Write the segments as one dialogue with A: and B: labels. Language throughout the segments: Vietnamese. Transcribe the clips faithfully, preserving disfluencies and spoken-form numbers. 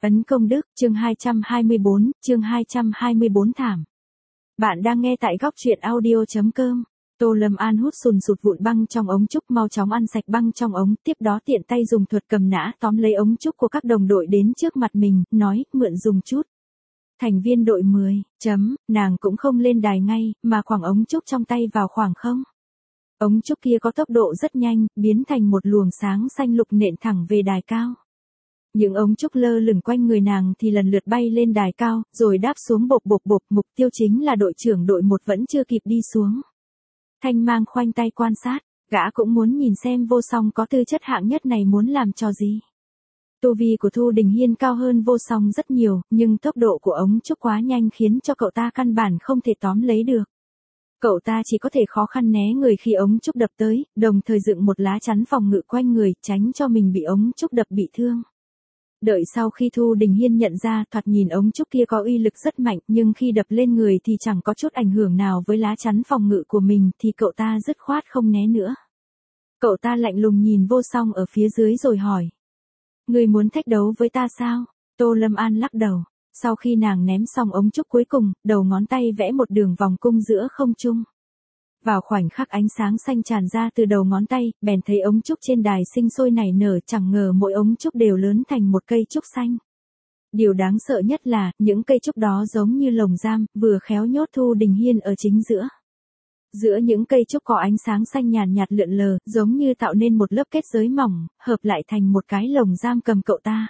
A: Ấn công đức, chương hai trăm hai mươi bốn, chương hai trăm hai mươi bốn thảm. Bạn đang nghe tại góc truyện audio chấm com. Tô Lâm An hút sùn sụt vụn băng trong ống trúc, mau chóng ăn sạch băng trong ống, tiếp đó tiện tay dùng thuật cầm nã tóm lấy ống trúc của các đồng đội đến trước mặt mình, nói, mượn dùng chút. Thành viên đội mười, chấm, nàng cũng không lên đài ngay, mà khoảng ống trúc trong tay vào khoảng không. Ống trúc kia có tốc độ rất nhanh, biến thành một luồng sáng xanh lục nện thẳng về đài cao. Những ống trúc lơ lửng quanh người nàng thì lần lượt bay lên đài cao, rồi đáp xuống bộp bộp bộp, mục tiêu chính là đội trưởng đội một vẫn chưa kịp đi xuống. Thanh Mang khoanh tay quan sát, gã cũng muốn nhìn xem Vô Song có tư chất hạng nhất này muốn làm trò gì. Tu vi của Thu Đình Hiên cao hơn Vô Song rất nhiều, nhưng tốc độ của ống trúc quá nhanh khiến cho cậu ta căn bản không thể tóm lấy được. Cậu ta chỉ có thể khó khăn né người khi ống trúc đập tới, đồng thời dựng một lá chắn phòng ngự quanh người, tránh cho mình bị ống trúc đập bị thương. Đợi sau khi Thu Đình Hiên nhận ra, thoạt nhìn ống trúc kia có uy lực rất mạnh, nhưng khi đập lên người thì chẳng có chút ảnh hưởng nào với lá chắn phòng ngự của mình, thì cậu ta dứt khoát không né nữa. Cậu ta lạnh lùng nhìn Vô Song ở phía dưới rồi hỏi. Người muốn thách đấu với ta sao? Tô Lâm An lắc đầu. Sau khi nàng ném xong ống trúc cuối cùng, đầu ngón tay vẽ một đường vòng cung giữa không trung. Vào khoảnh khắc ánh sáng xanh tràn ra từ đầu ngón tay, bèn thấy ống trúc trên đài sinh sôi nảy nở, chẳng ngờ mỗi ống trúc đều lớn thành một cây trúc xanh. Điều đáng sợ nhất là, những cây trúc đó giống như lồng giam, vừa khéo nhốt Thu Đình Hiên ở chính giữa. Giữa những cây trúc có ánh sáng xanh nhàn nhạt lượn lờ, giống như tạo nên một lớp kết giới mỏng, hợp lại thành một cái lồng giam cầm cậu ta.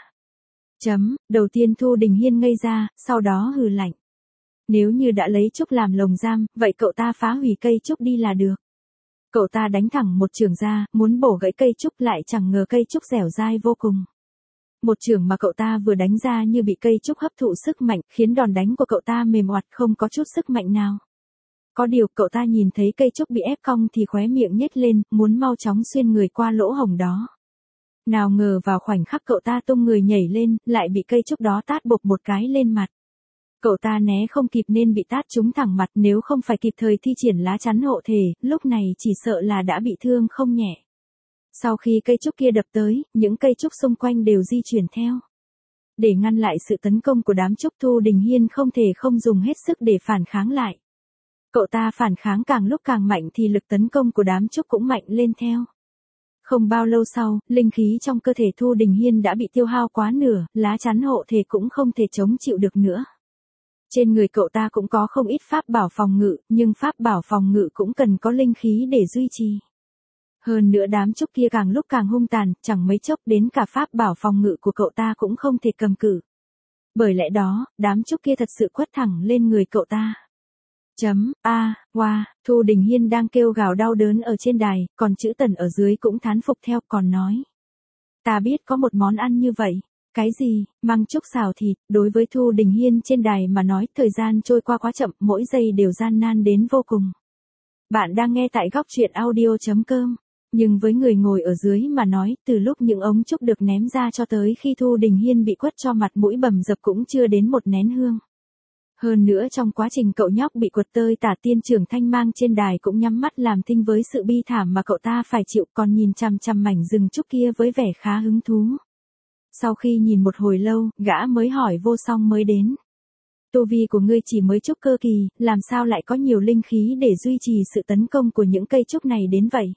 A: Chấm, đầu tiên Thu Đình Hiên ngây ra, sau đó hừ lạnh. Nếu như đã lấy trúc làm lồng giam, vậy cậu ta phá hủy cây trúc đi là được. Cậu ta đánh thẳng một chưởng ra, muốn bổ gãy cây trúc, lại chẳng ngờ cây trúc dẻo dai vô cùng. Một chưởng mà cậu ta vừa đánh ra như bị cây trúc hấp thụ sức mạnh, khiến đòn đánh của cậu ta mềm oặt không có chút sức mạnh nào. Có điều cậu ta nhìn thấy cây trúc bị ép cong thì khóe miệng nhếch lên, muốn mau chóng xuyên người qua lỗ hổng đó. Nào ngờ vào khoảnh khắc cậu ta tung người nhảy lên, lại bị cây trúc đó tát bộp một cái lên mặt. Cậu ta né không kịp nên bị tát trúng thẳng mặt, nếu không phải kịp thời thi triển lá chắn hộ thể, lúc này chỉ sợ là đã bị thương không nhẹ. Sau khi cây trúc kia đập tới, những cây trúc xung quanh đều di chuyển theo. Để ngăn lại sự tấn công của đám trúc, Thu Đình Hiên không thể không dùng hết sức để phản kháng lại. Cậu ta phản kháng càng lúc càng mạnh thì lực tấn công của đám trúc cũng mạnh lên theo. Không bao lâu sau, linh khí trong cơ thể Thu Đình Hiên đã bị tiêu hao quá nửa, lá chắn hộ thể cũng không thể chống chịu được nữa. Trên người cậu ta cũng có không ít pháp bảo phòng ngự, nhưng pháp bảo phòng ngự cũng cần có linh khí để duy trì. Hơn nữa đám trúc kia càng lúc càng hung tàn, chẳng mấy chốc đến cả pháp bảo phòng ngự của cậu ta cũng không thể cầm cự. Bởi lẽ đó, đám trúc kia thật sự quất thẳng lên người cậu ta. Chấm, a, wow, Thu Đình Hiên đang kêu gào đau đớn ở trên đài, còn chữ Tần ở dưới cũng thán phục theo, còn nói. Ta biết có một món ăn như vậy. Cái gì? Măng trúc xào thịt. Đối với Thu Đình Hiên trên đài mà nói, thời gian trôi qua quá chậm, mỗi giây đều gian nan đến vô cùng. Bạn đang nghe tại góc truyện audio chấm com. Nhưng với người ngồi ở dưới mà nói, từ lúc những ống trúc được ném ra cho tới khi Thu Đình Hiên bị quất cho mặt mũi bầm dập cũng chưa đến một nén hương. Hơn nữa trong quá trình cậu nhóc bị quật tơi tả, tiên trưởng Thanh Mang trên đài cũng nhắm mắt làm thinh với sự bi thảm mà cậu ta phải chịu, còn nhìn chằm chằm mảnh rừng trúc kia với vẻ khá hứng thú. Sau khi nhìn một hồi lâu, gã mới hỏi Vô Song mới đến. Tu vi của ngươi chỉ mới trúc cơ kỳ, làm sao lại có nhiều linh khí để duy trì sự tấn công của những cây trúc này đến vậy?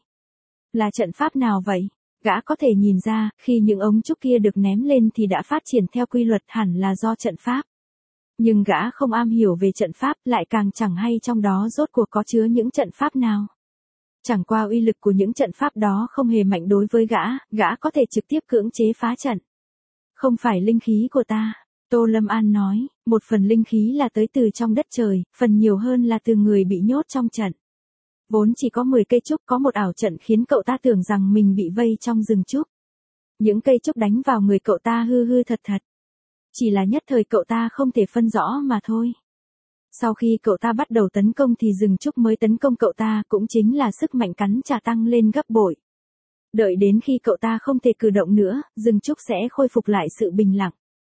A: Là trận pháp nào vậy? Gã có thể nhìn ra, khi những ống trúc kia được ném lên thì đã phát triển theo quy luật, hẳn là do trận pháp. Nhưng gã không am hiểu về trận pháp, lại càng chẳng hay trong đó rốt cuộc có chứa những trận pháp nào. Chẳng qua uy lực của những trận pháp đó không hề mạnh đối với gã, gã có thể trực tiếp cưỡng chế phá trận. Không phải linh khí của ta, Tô Lâm An nói, một phần linh khí là tới từ trong đất trời, phần nhiều hơn là từ người bị nhốt trong trận. Vốn chỉ có mười cây trúc, có một ảo trận khiến cậu ta tưởng rằng mình bị vây trong rừng trúc. Những cây trúc đánh vào người cậu ta hư hư thật thật. Chỉ là nhất thời cậu ta không thể phân rõ mà thôi. Sau khi cậu ta bắt đầu tấn công thì rừng trúc mới tấn công cậu ta, cũng chính là sức mạnh cắn trả tăng lên gấp bội. Đợi đến khi cậu ta không thể cử động nữa, rừng trúc sẽ khôi phục lại sự bình lặng.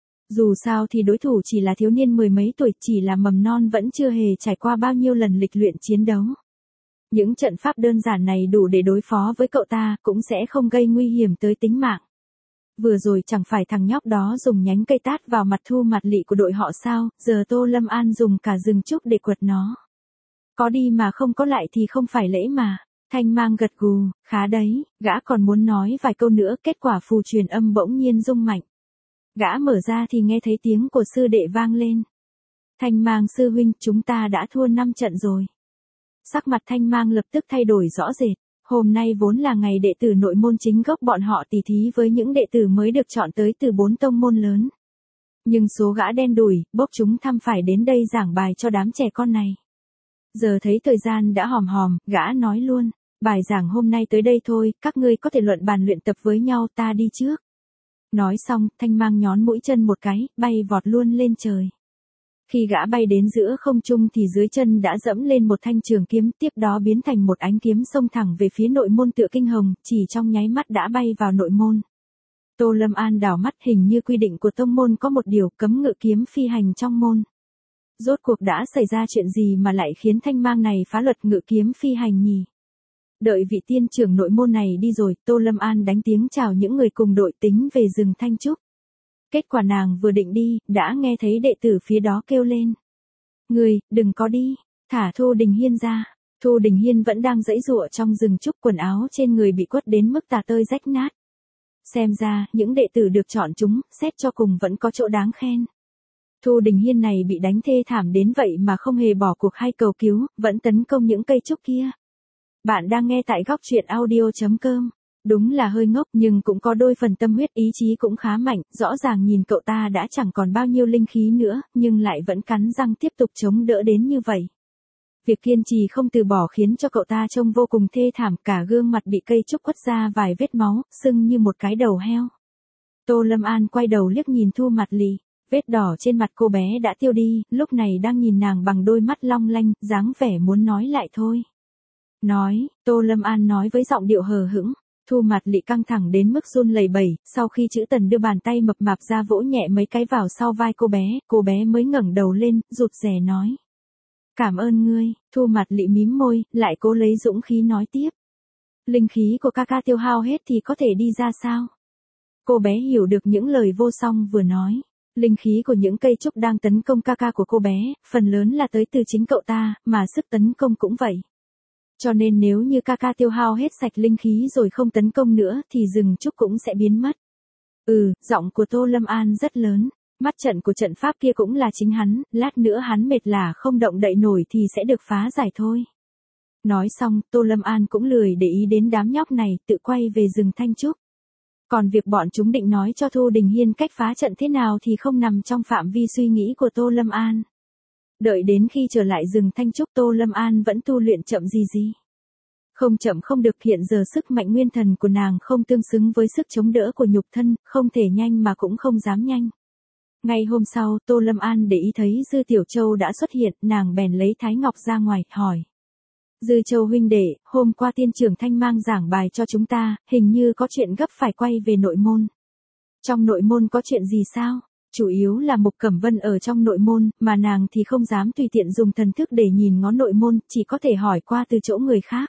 A: Dù sao thì đối thủ chỉ là thiếu niên mười mấy tuổi, chỉ là mầm non vẫn chưa hề trải qua bao nhiêu lần lịch luyện chiến đấu. Những trận pháp đơn giản này đủ để đối phó với cậu ta, cũng sẽ không gây nguy hiểm tới tính mạng. Vừa rồi chẳng phải thằng nhóc đó dùng nhánh cây tát vào mặt Thu Mạt Lị của đội họ sao, giờ Tô Lâm An dùng cả rừng trúc để quật nó. Có đi mà không có lại thì không phải lễ mà. Thanh Mang gật gù, khá đấy, gã còn muốn nói vài câu nữa, kết quả phù truyền âm bỗng nhiên rung mạnh. Gã mở ra thì nghe thấy tiếng của sư đệ vang lên. Thanh Mang sư huynh, chúng ta đã thua năm trận rồi. Sắc mặt Thanh Mang lập tức thay đổi rõ rệt. Hôm nay vốn là ngày đệ tử nội môn chính gốc bọn họ tỉ thí với những đệ tử mới được chọn tới từ bốn tông môn lớn. Nhưng số gã đen đủi, bốc chúng thăm phải đến đây giảng bài cho đám trẻ con này. Giờ thấy thời gian đã hòm hòm, gã nói luôn, bài giảng hôm nay tới đây thôi, các ngươi có thể luận bàn luyện tập với nhau, ta đi trước. Nói xong, Thanh Mang nhón mũi chân một cái, bay vọt luôn lên trời. Khi gã bay đến giữa không trung thì dưới chân đã dẫm lên một thanh trường kiếm, tiếp đó biến thành một ánh kiếm xông thẳng về phía nội môn tựa kinh hồng, chỉ trong nháy mắt đã bay vào nội môn. Tô Lâm An đảo mắt, hình như quy định của tông môn có một điều cấm ngự kiếm phi hành trong môn. Rốt cuộc đã xảy ra chuyện gì mà lại khiến Thanh Mang này phá luật ngự kiếm phi hành nhỉ? Đợi vị tiên trưởng nội môn này đi rồi, Tô Lâm An đánh tiếng chào những người cùng đội tính về rừng Thanh Trúc. Kết quả nàng vừa định đi, đã nghe thấy đệ tử phía đó kêu lên. Người, đừng có đi, thả Thu Đình Hiên ra. Thu Đình Hiên vẫn đang giãy giụa trong rừng trúc, quần áo trên người bị quất đến mức tà tơi rách nát. Xem ra, những đệ tử được chọn chúng, xét cho cùng vẫn có chỗ đáng khen. Thu Đình Hiên này bị đánh thê thảm đến vậy mà không hề bỏ cuộc hay cầu cứu, vẫn tấn công những cây trúc kia. Bạn đang nghe tại góc truyện audio chấm com. Đúng là hơi ngốc nhưng cũng có đôi phần tâm huyết, ý chí cũng khá mạnh, rõ ràng nhìn cậu ta đã chẳng còn bao nhiêu linh khí nữa, nhưng lại vẫn cắn răng tiếp tục chống đỡ đến như vậy. Việc kiên trì không từ bỏ khiến cho cậu ta trông vô cùng thê thảm, cả gương mặt bị cây trúc quất ra vài vết máu, sưng như một cái đầu heo. Tô Lâm An quay đầu liếc nhìn Thu Mạt Lị, vết đỏ trên mặt cô bé đã tiêu đi, lúc này đang nhìn nàng bằng đôi mắt long lanh, dáng vẻ muốn nói lại thôi. Nói, Tô Lâm An nói với giọng điệu hờ hững. Thu Mạt Lị căng thẳng đến mức run lẩy bẩy, sau khi Trữ Tần đưa bàn tay mập mạp ra vỗ nhẹ mấy cái vào sau vai cô bé, cô bé mới ngẩng đầu lên, rụt rè nói. Cảm ơn ngươi. Thu Mạt Lị mím môi, lại cố lấy dũng khí nói tiếp. Linh khí của ca ca tiêu hao hết thì có thể đi ra sao? Cô bé hiểu được những lời vô song vừa nói. Linh khí của những cây trúc đang tấn công ca ca của cô bé, phần lớn là tới từ chính cậu ta, mà sức tấn công cũng vậy. Cho nên nếu như ca ca tiêu hao hết sạch linh khí rồi không tấn công nữa thì rừng trúc cũng sẽ biến mất. Ừ, giọng của Tô Lâm An rất lớn. Mắt trận của trận pháp kia cũng là chính hắn, lát nữa hắn mệt là không động đậy nổi thì sẽ được phá giải thôi. Nói xong, Tô Lâm An cũng lười để ý đến đám nhóc này, tự quay về rừng Thanh Trúc. Còn việc bọn chúng định nói cho Thu Đình Hiên cách phá trận thế nào thì không nằm trong phạm vi suy nghĩ của Tô Lâm An. Đợi đến khi trở lại rừng Thanh Trúc, Tô Lâm An vẫn tu luyện chậm gì gì. Không chậm không được, hiện giờ sức mạnh nguyên thần của nàng không tương xứng với sức chống đỡ của nhục thân, không thể nhanh mà cũng không dám nhanh. Ngày hôm sau, Tô Lâm An để ý thấy Dư Tiểu Châu đã xuất hiện, nàng bèn lấy Thái Ngọc ra ngoài, hỏi. Dư Châu huynh đệ, hôm qua tiên trưởng Thanh Mang giảng bài cho chúng ta, hình như có chuyện gấp phải quay về nội môn. Trong nội môn có chuyện gì sao? Chủ yếu là Mục Cẩm Vân ở trong nội môn, mà nàng thì không dám tùy tiện dùng thần thức để nhìn ngó nội môn, chỉ có thể hỏi qua từ chỗ người khác.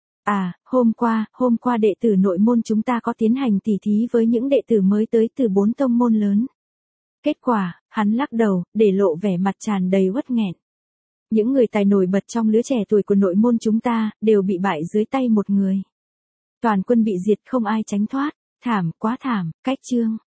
A: À, hôm qua, hôm qua đệ tử nội môn chúng ta có tiến hành tỉ thí với những đệ tử mới tới từ bốn tông môn lớn. Kết quả, hắn lắc đầu, để lộ vẻ mặt tràn đầy uất nghẹn. Những người tài nổi bật trong lứa trẻ tuổi của nội môn chúng ta, đều bị bại dưới tay một người. Toàn quân bị diệt, không ai tránh thoát, thảm, quá thảm, cách chương.